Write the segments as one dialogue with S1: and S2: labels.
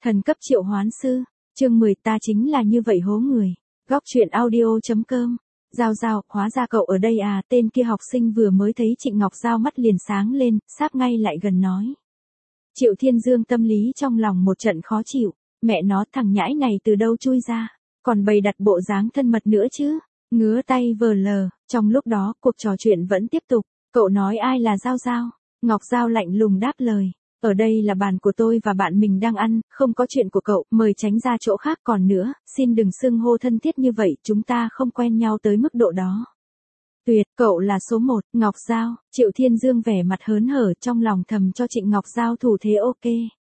S1: Thần cấp triệu hoán sư, chương 10 ta chính là như vậy hố người. Góc truyện audio.com. Giao Giao, hóa ra cậu ở đây à, tên kia học sinh vừa mới thấy Trịnh Ngọc Giao mắt liền sáng lên, sáp ngay lại gần nói. Triệu Thiên Dương tâm lý trong lòng một trận khó chịu, mẹ nó thằng nhãi này từ đâu chui ra, còn bày đặt bộ dáng thân mật nữa chứ, ngứa tay vờ lờ, trong lúc đó cuộc trò chuyện vẫn tiếp tục, cậu nói ai là Giao Giao, Ngọc Giao lạnh lùng đáp lời. Ở đây là bàn của tôi và bạn mình đang ăn, không có chuyện của cậu, mời tránh ra chỗ khác còn nữa, xin đừng xưng hô thân thiết như vậy, chúng ta không quen nhau tới mức độ đó. Tuyệt, cậu là số 1, Ngọc Giao, Triệu Thiên Dương vẻ mặt hớn hở trong lòng thầm cho Trịnh Ngọc Giao thủ thế ok.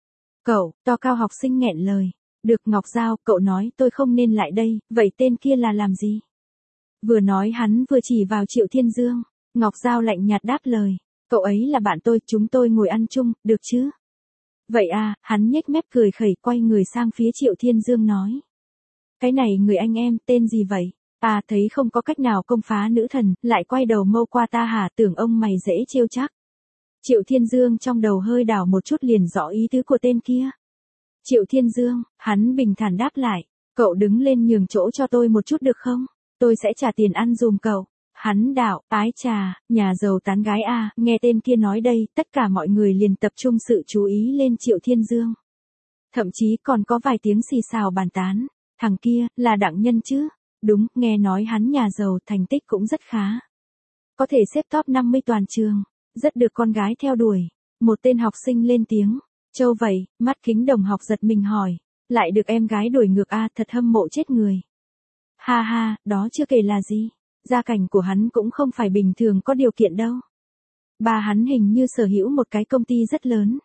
S1: Cậu, to cao học sinh nghẹn lời, được Ngọc Giao, cậu nói tôi không nên lại đây, vậy tên kia là làm gì? Vừa nói hắn vừa chỉ vào Triệu Thiên Dương, Ngọc Giao lạnh nhạt đáp lời. Cậu ấy là bạn tôi, chúng tôi ngồi ăn chung, được chứ? Vậy à, hắn nhếch mép cười khẩy quay người sang phía Triệu Thiên Dương nói. Cái này người anh em, tên gì vậy? À thấy không có cách nào công phá nữ thần, lại quay đầu mâu qua ta hả, tưởng ông mày dễ trêu chắc. Triệu Thiên Dương trong đầu hơi đảo một chút liền rõ ý tứ của tên kia. Triệu Thiên Dương, hắn bình thản đáp lại, cậu đứng lên nhường chỗ cho tôi một chút được không? Tôi sẽ trả tiền ăn dùm cậu. Hắn đạo, ái trà, nhà giàu tán gái a, nghe tên kia nói đây, tất cả mọi người liền tập trung sự chú ý lên Triệu Thiên Dương. Thậm chí còn có vài tiếng xì xào bàn tán, thằng kia, là Đặng Nhân chứ? Đúng, nghe nói hắn nhà giàu, thành tích cũng rất khá. Có thể xếp top 50 toàn trường, rất được con gái theo đuổi. Một tên học sinh lên tiếng, châu vậy, mắt kính đồng học giật mình hỏi, lại được em gái đuổi ngược a, thật hâm mộ chết người. Ha ha, đó chưa kể là gì. Gia cảnh của hắn cũng không phải bình thường có điều kiện đâu. Ba hắn hình như sở hữu một cái công ty rất lớn.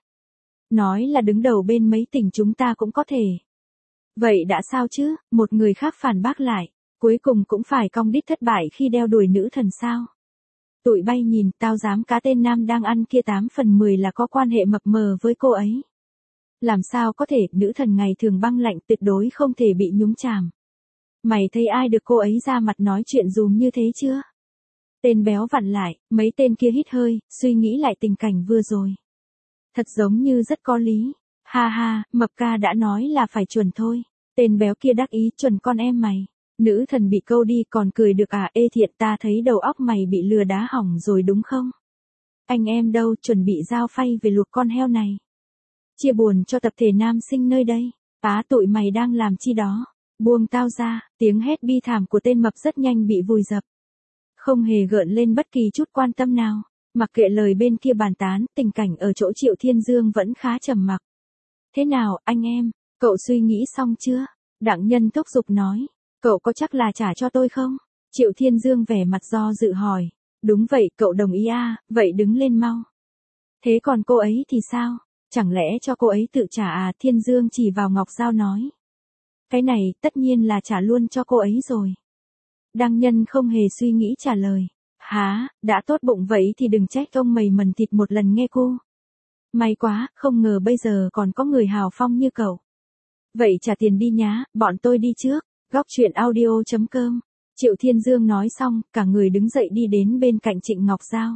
S1: Nói là đứng đầu bên mấy tỉnh chúng ta cũng có thể. Vậy đã sao chứ, một người khác phản bác lại, cuối cùng cũng phải cong đít thất bại khi đeo đuổi nữ thần sao. Tụi bay nhìn, tao dám cá tên nam đang ăn kia 8 phần 10 là có quan hệ mập mờ với cô ấy. Làm sao có thể, nữ thần ngày thường băng lạnh tuyệt đối không thể bị nhúng chàm. Mày thấy ai được cô ấy ra mặt nói chuyện dùm như thế chưa? Tên béo vặn lại, mấy tên kia hít hơi, suy nghĩ lại tình cảnh vừa rồi. Thật giống như rất có lý. Ha ha, mập ca đã nói là phải chuẩn thôi. Tên béo kia đắc ý chuẩn con em mày. Nữ thần bị câu đi còn cười được à, ê thiệt ta thấy đầu óc mày bị lừa đá hỏng rồi đúng không? Anh em đâu chuẩn bị giao phay về luộc con heo này. Chia buồn cho tập thể nam sinh nơi đây. Á tụi mày đang làm chi đó? Buông tao ra, tiếng hét bi thảm của tên mập rất nhanh bị vùi dập. Không hề gợn lên bất kỳ chút quan tâm nào, mặc kệ lời bên kia bàn tán, tình cảnh ở chỗ Triệu Thiên Dương vẫn khá trầm mặc. Thế nào, anh em, cậu suy nghĩ xong chưa? Đặng Nhân thúc giục nói, cậu có chắc là trả cho tôi không? Triệu Thiên Dương vẻ mặt do dự hỏi, đúng vậy, cậu đồng ý à, vậy đứng lên mau. Thế còn cô ấy thì sao? Chẳng lẽ cho cô ấy tự trả à? Thiên Dương chỉ vào Ngọc Giao nói. Cái này, tất nhiên là trả luôn cho cô ấy rồi. Đăng Nhân không hề suy nghĩ trả lời. Hả, đã tốt bụng vậy thì đừng trách ông mày mần thịt một lần nghe cô. May quá, không ngờ bây giờ còn có người hào phong như cậu. Vậy trả tiền đi nhá, bọn tôi đi trước. Góc truyện audio.com. Triệu Thiên Dương nói xong, cả người đứng dậy đi đến bên cạnh Trịnh Ngọc Giao.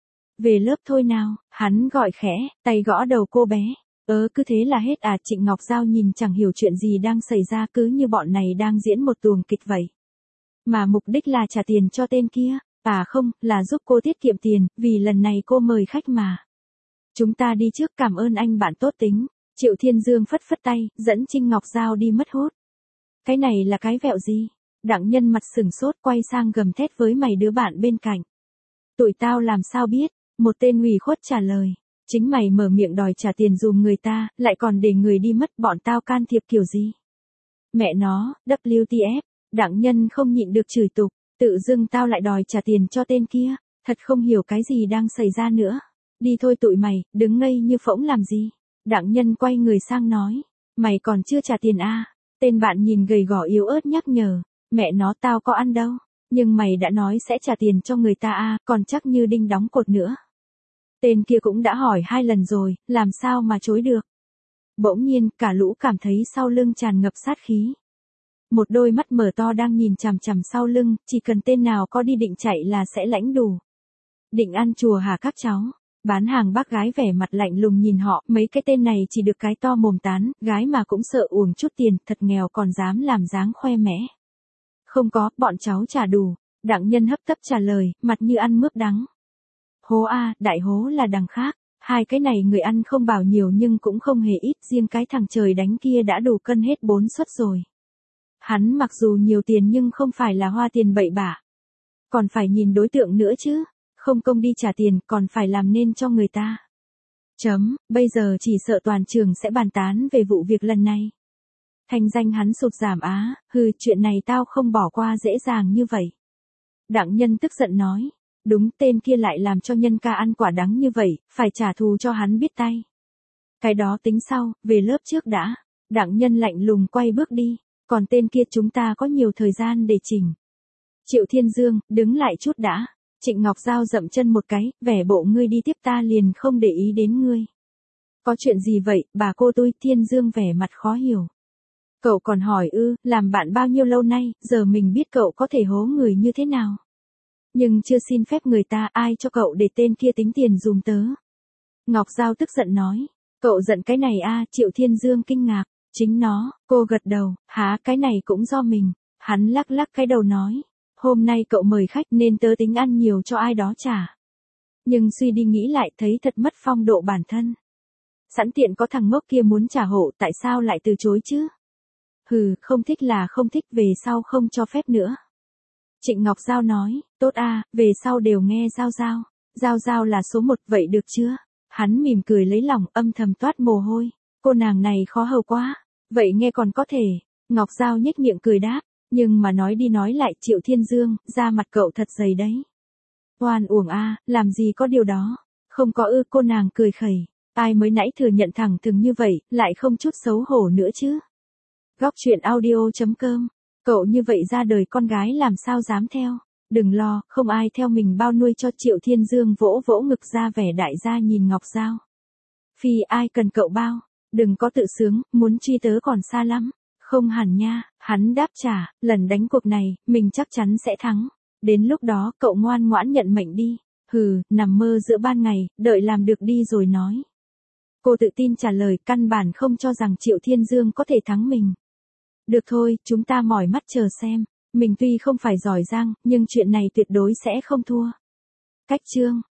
S1: Về lớp thôi nào, hắn gọi khẽ, tay gõ đầu cô bé. Cứ thế là hết à, Trịnh Ngọc Giao nhìn chẳng hiểu chuyện gì đang xảy ra, cứ như bọn này đang diễn một tuồng kịch vậy. Mà mục đích là trả tiền cho tên kia, à không, là giúp cô tiết kiệm tiền, vì lần này cô mời khách mà. Chúng ta đi trước, cảm ơn anh bạn tốt tính. Triệu Thiên Dương phất phất tay, dẫn Trịnh Ngọc Giao đi mất hút. Cái này là cái vẹo gì? Đặng Nhân mặt sừng sốt quay sang gầm thét với mày đứa bạn bên cạnh. Tụi tao làm sao biết, một tên ủy khuất trả lời. Chính mày mở miệng đòi trả tiền dùm người ta, lại còn để người đi mất, bọn tao can thiệp kiểu gì? Mẹ nó, WTF, Đặng Nhân không nhịn được chửi tục, tự dưng tao lại đòi trả tiền cho tên kia, thật không hiểu cái gì đang xảy ra nữa. Đi thôi tụi mày, đứng ngây như phỗng làm gì? Đặng Nhân quay người sang nói, mày còn chưa trả tiền à? Tên bạn nhìn gầy gò yếu ớt nhắc nhở, mẹ nó tao có ăn đâu, nhưng mày đã nói sẽ trả tiền cho người ta à, còn chắc như đinh đóng cột nữa. Tên kia cũng đã hỏi 2 lần rồi, làm sao mà chối được. Bỗng nhiên, cả lũ cảm thấy sau lưng tràn ngập sát khí. Một đôi mắt mở to đang nhìn chằm chằm sau lưng, chỉ cần tên nào có đi định chạy là sẽ lãnh đủ. Định ăn chùa hả các cháu? Bán hàng bác gái vẻ mặt lạnh lùng nhìn họ, mấy cái tên này chỉ được cái to mồm tán, gái mà cũng sợ uổng chút tiền, thật nghèo còn dám làm dáng khoe mẽ. Không có, bọn cháu trả đủ. Đặng Nhân hấp tấp trả lời, mặt như ăn mướp đắng. Hố a, đại hố là đằng khác. Hai cái này người ăn không bảo nhiều nhưng cũng không hề ít, riêng cái thằng trời đánh kia đã đủ cân hết 4 suất rồi. Hắn mặc dù nhiều tiền nhưng không phải là hoa tiền bậy bạ. Còn phải nhìn đối tượng nữa chứ. Không công đi trả tiền còn phải làm nên cho người ta. Bây giờ chỉ sợ toàn trường sẽ bàn tán về vụ việc lần này. Thành danh hắn sụt giảm á, chuyện này tao không bỏ qua dễ dàng như vậy. Đặng Nhân tức giận nói, đúng tên kia lại làm cho Nhân ca ăn quả đắng như vậy, phải trả thù cho hắn biết tay. Cái đó tính sau, về lớp trước đã. Đặng Nhân lạnh lùng quay bước đi, còn tên kia chúng ta có nhiều thời gian để chỉnh. Triệu Thiên Dương, đứng lại chút đã. Trịnh Ngọc Giao dậm chân một cái, vẻ bộ ngươi đi tiếp ta liền không để ý đến ngươi. Có chuyện gì vậy, bà cô tôi? Thiên Dương vẻ mặt khó hiểu. Cậu còn hỏi làm bạn bao nhiêu lâu nay, giờ mình biết cậu có thể hố người như thế nào. Nhưng chưa xin phép người ta, ai cho cậu để tên kia tính tiền dùm tớ. Ngọc Giao tức giận nói, cậu giận cái này Triệu Thiên Dương kinh ngạc, chính nó, cô gật đầu, hả cái này cũng do mình. Hắn lắc lắc cái đầu nói, hôm nay cậu mời khách nên tớ tính ăn nhiều cho ai đó trả. Nhưng suy đi nghĩ lại thấy thật mất phong độ bản thân. Sẵn tiện có thằng ngốc kia muốn trả hộ tại sao lại từ chối chứ? Không thích là không thích, về sau không cho phép nữa. Trịnh Ngọc Giao nói, tốt về sau đều nghe Giao Giao. Giao Giao là số 1 vậy được chưa? Hắn mỉm cười lấy lòng, âm thầm toát mồ hôi. Cô nàng này khó hầu quá. Vậy nghe còn có thể. Ngọc Giao nhếch miệng cười đáp. Nhưng mà nói đi nói lại Triệu Thiên Dương, da mặt cậu thật dày đấy. Oan uổng làm gì có điều đó. Không có cô nàng cười khẩy. Ai mới nãy thừa nhận thẳng thừng như vậy, lại không chút xấu hổ nữa chứ. Góc truyện audio.com. Cậu như vậy ra đời con gái làm sao dám theo. Đừng lo, không ai theo mình bao nuôi cho. Triệu Thiên Dương vỗ vỗ ngực ra vẻ đại gia nhìn Ngọc Giao. Phi ai cần cậu bao. Đừng có tự sướng, muốn truy tớ còn xa lắm. Không hẳn nha, hắn đáp trả, lần đánh cuộc này, mình chắc chắn sẽ thắng. Đến lúc đó cậu ngoan ngoãn nhận mệnh đi. Nằm mơ giữa ban ngày, đợi làm được đi rồi nói. Cô tự tin trả lời, căn bản không cho rằng Triệu Thiên Dương có thể thắng mình. Được thôi, chúng ta mỏi mắt chờ xem. Mình tuy không phải giỏi giang, nhưng chuyện này tuyệt đối sẽ không thua. Cách chương